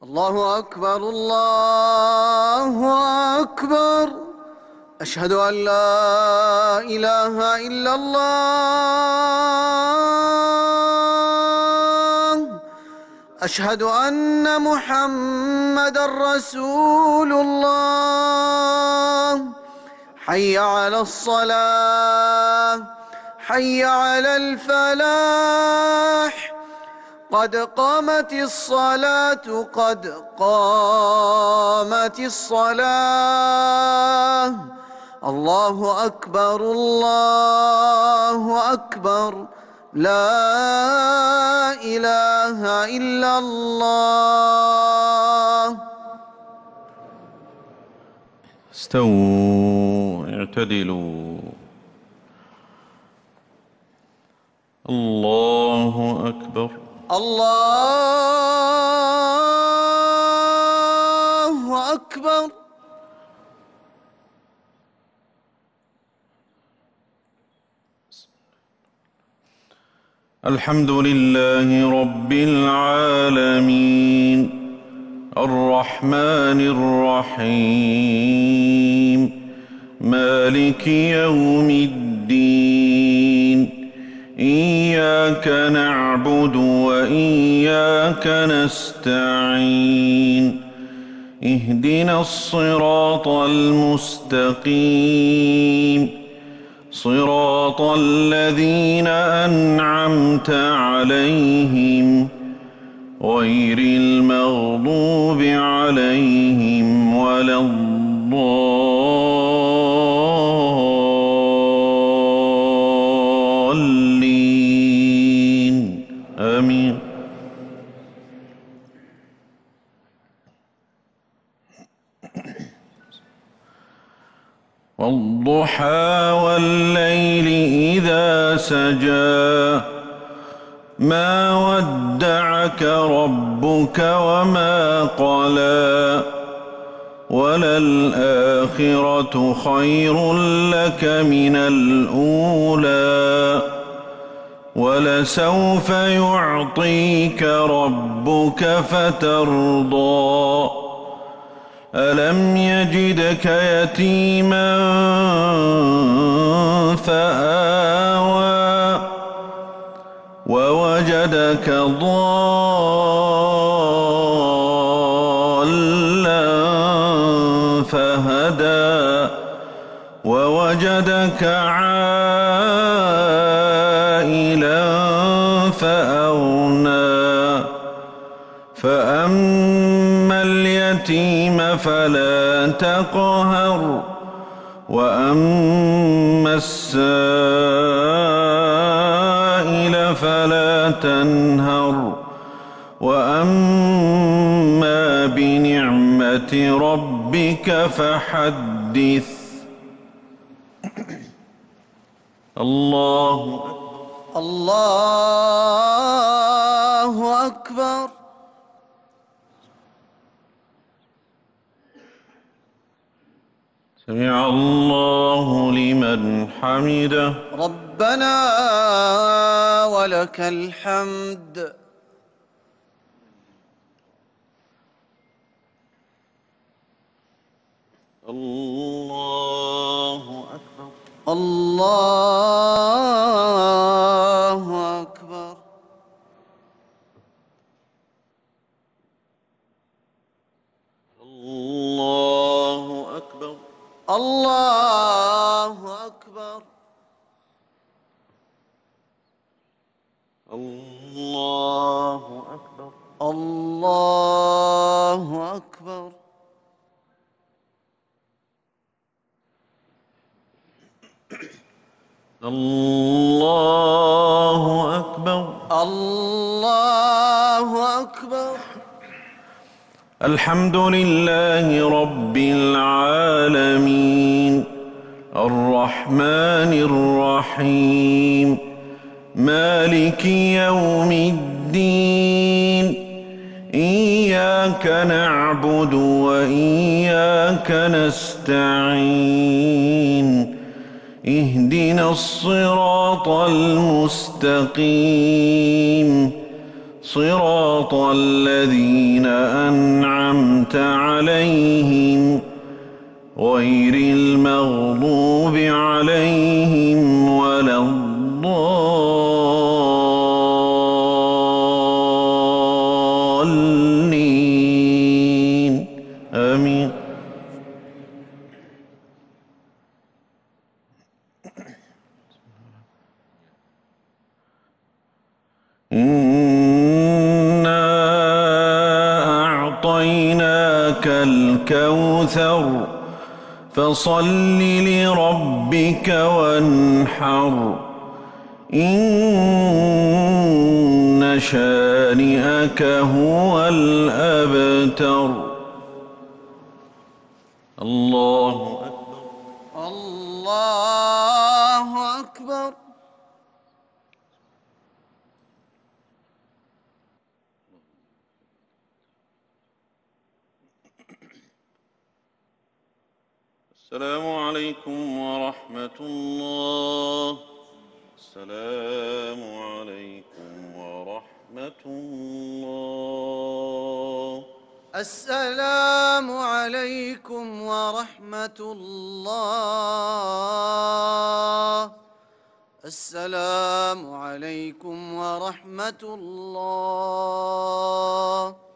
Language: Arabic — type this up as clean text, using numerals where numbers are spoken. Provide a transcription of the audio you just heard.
الله أكبر الله أكبر. أشهد أن لا إله إلا الله. أشهد أن محمدًا رسول الله. حي على الصلاة، حي على الفلاح، قد قامت الصلاة، قد قامت الصلاة. الله أكبر الله أكبر. لا إله إلا الله. استووا اعتدلوا. الله أكبر الله أكبر. الحمد لله رب العالمين الرحمن الرحيم مالك يوم الدين. إياك نعبد وإياك نستعين. اهدنا الصراط المستقيم، صراط الذين أنعمت عليهم غير المغضوب عليهم ولا الضالين. آمين. والضحى والليل إذا سجى ما ودعك ربك وما قلى وللآخرة خير لك من الأولى ولسوف يعطيك ربك فترضى. ألم يجدك يتيما فآوى ووجدك ضالا فهدى ووجدك عائلا فأغنى. فأما اليتيم فلا تقهر وأما السائل فلا تنهر وأما بنعمة ربك فحدث. الله الله أكبر. سمع الله لمن حمده. ربنا ولك الحمد. الله أكبر الله أكبر. الله أكبر الله أكبر. الله أكبر الله أكبر. الله أكبر الله أكبر. الحمد لله رب العالمين الرحمن الرحيم مالك يوم الدين. إياك نعبد وإياك نستعين. اهدنا الصراط المستقيم، صراط الذين أنعمت عليهم غير المغضوب عليهم ولا الضالين آمين. إنا أعطيناك الكوثر فصل لربك وانحر إن شانئك هو الأبتر. الله أكبر. الله أكبر. السلام عليكم ورحمة الله. السلام عليكم ورحمة الله. السلام عليكم ورحمة الله. السلام عليكم ورحمة الله.